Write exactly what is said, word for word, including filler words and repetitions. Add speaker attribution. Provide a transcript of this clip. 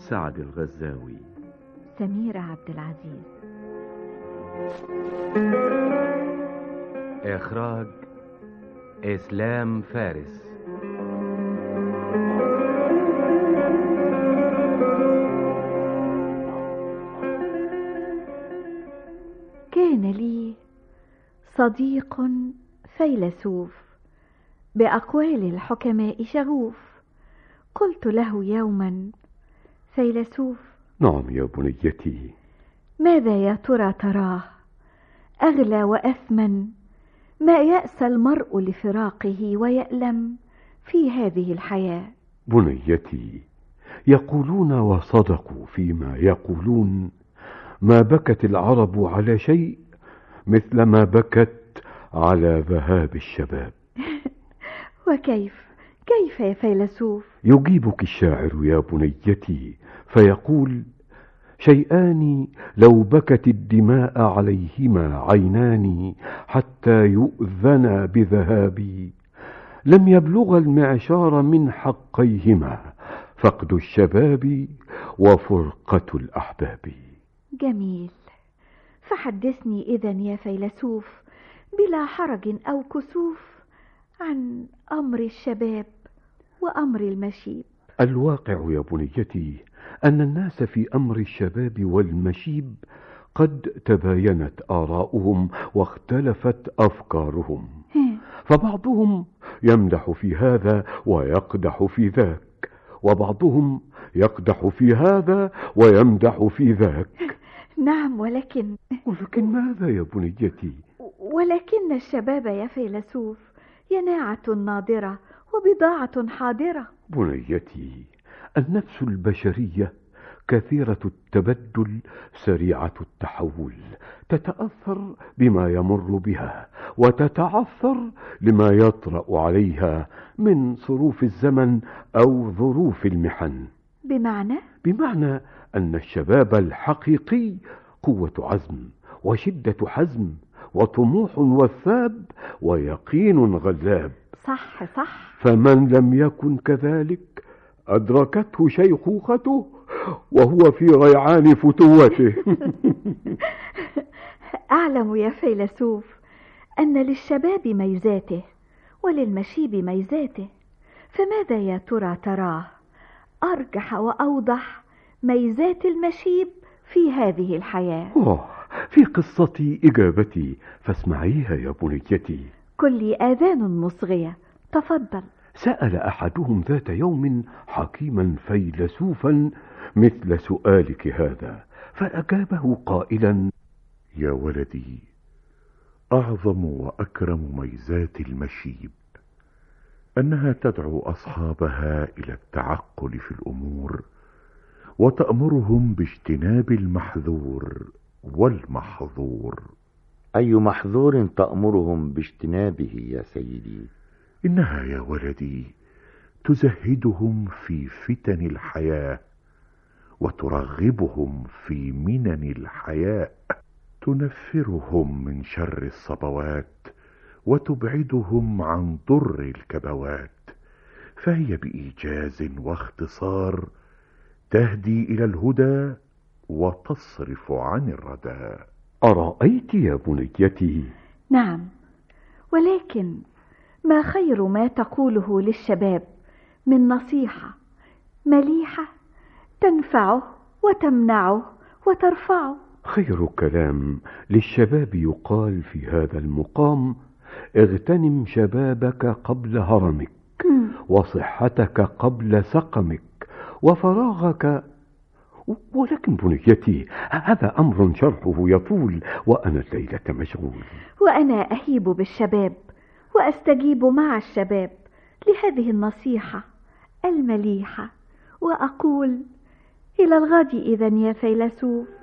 Speaker 1: سعد الغزاوي.
Speaker 2: سميرة عبد العزيز.
Speaker 1: إخراج إسلام فارس.
Speaker 2: كان لي صديق فيلسوف بأقوال الحكماء شغوف. قلت له يوما: فيلسوف.
Speaker 3: نعم يا بنيتي.
Speaker 2: ماذا يا ترى تراه أغلى وأثمن ما يأسى المرء لفراقه ويألم في هذه الحياة؟
Speaker 3: بنيتي، يقولون وصدقوا فيما يقولون: ما بكت العرب على شيء مثل ما بكت على ذهاب الشباب.
Speaker 2: وكيف كيف يا فيلسوف؟
Speaker 3: يجيبك الشاعر يا بنيتي فيقول: شيئان لو بكت الدماء عليهما عينان حتى يؤذنا بذهابي لم يبلغ المعشار من حقيهما فقد الشباب وفرقة الأحباب.
Speaker 2: جميل، فحدثني إذن يا فيلسوف بلا حرج أو كسوف عن أمر الشباب وأمر المشيب.
Speaker 3: الواقع يا بنيتي أن الناس في أمر الشباب والمشيب قد تباينت آراؤهم واختلفت أفكارهم، فبعضهم يمدح في هذا ويقدح في ذاك، وبعضهم يقدح في هذا ويمدح في ذاك.
Speaker 2: نعم، ولكن
Speaker 3: ولكن ماذا يا بنيتي؟
Speaker 2: ولكن الشباب يا فيلسوف يناعة ناضرة وبضاعة حاضرة.
Speaker 3: بنيتي، النفس البشرية كثيرة التبدل سريعة التحول، تتأثر بما يمر بها وتتعثر لما يطرأ عليها من صروف الزمن أو ظروف المحن.
Speaker 2: بمعنى؟
Speaker 3: بمعنى أن الشباب الحقيقي قوة عزم وشدة حزم وطموح وثاب ويقين غلاب.
Speaker 2: صح صح.
Speaker 3: فمن لم يكن كذلك أدركته شيخوخته وهو في ريعان فتوته.
Speaker 2: أعلم يا فيلسوف أن للشباب ميزاته وللمشيب ميزاته، فماذا يا ترى تراه أرجح وأوضح ميزات المشيب في هذه الحياة؟
Speaker 3: أوه، في قصتي إجابتي فاسمعيها يا بنيتي.
Speaker 2: كل آذان مصغية، تفضل.
Speaker 3: سأل أحدهم ذات يوم حكيما فيلسوفا مثل سؤالك هذا، فأجابه قائلا:
Speaker 4: يا ولدي، أعظم وأكرم ميزات المشيب أنها تدعو أصحابها إلى التعقل في الأمور وتأمرهم باجتناب المحذور والمحظور.
Speaker 5: أي محظور تأمرهم باجتنابه يا سيدي؟
Speaker 4: إنها يا ولدي تزهدهم في فتن الحياة وترغبهم في منن الحياء، تنفرهم من شر الصبوات وتبعدهم عن ضر الكبوات، فهي بإيجاز واختصار تهدي إلى الهدى وتصرف عن الردى.
Speaker 3: أرأيت يا بنيتي؟
Speaker 2: نعم، ولكن ما خير ما تقوله للشباب من نصيحة مليحة تنفعه وتمنعه وترفعه؟
Speaker 3: خير كلام للشباب يقال في هذا المقام: اغتنم شبابك قبل هرمك، وصحتك قبل سقمك، وفراغك. ولكن بنيتي، هذا أمر شرحه يطول وأنا الليلة مشغول.
Speaker 2: وأنا أهيب بالشباب وأستجيب مع الشباب لهذه النصيحة المليحة، وأقول: إلى الغد إذن يا فيلسوف.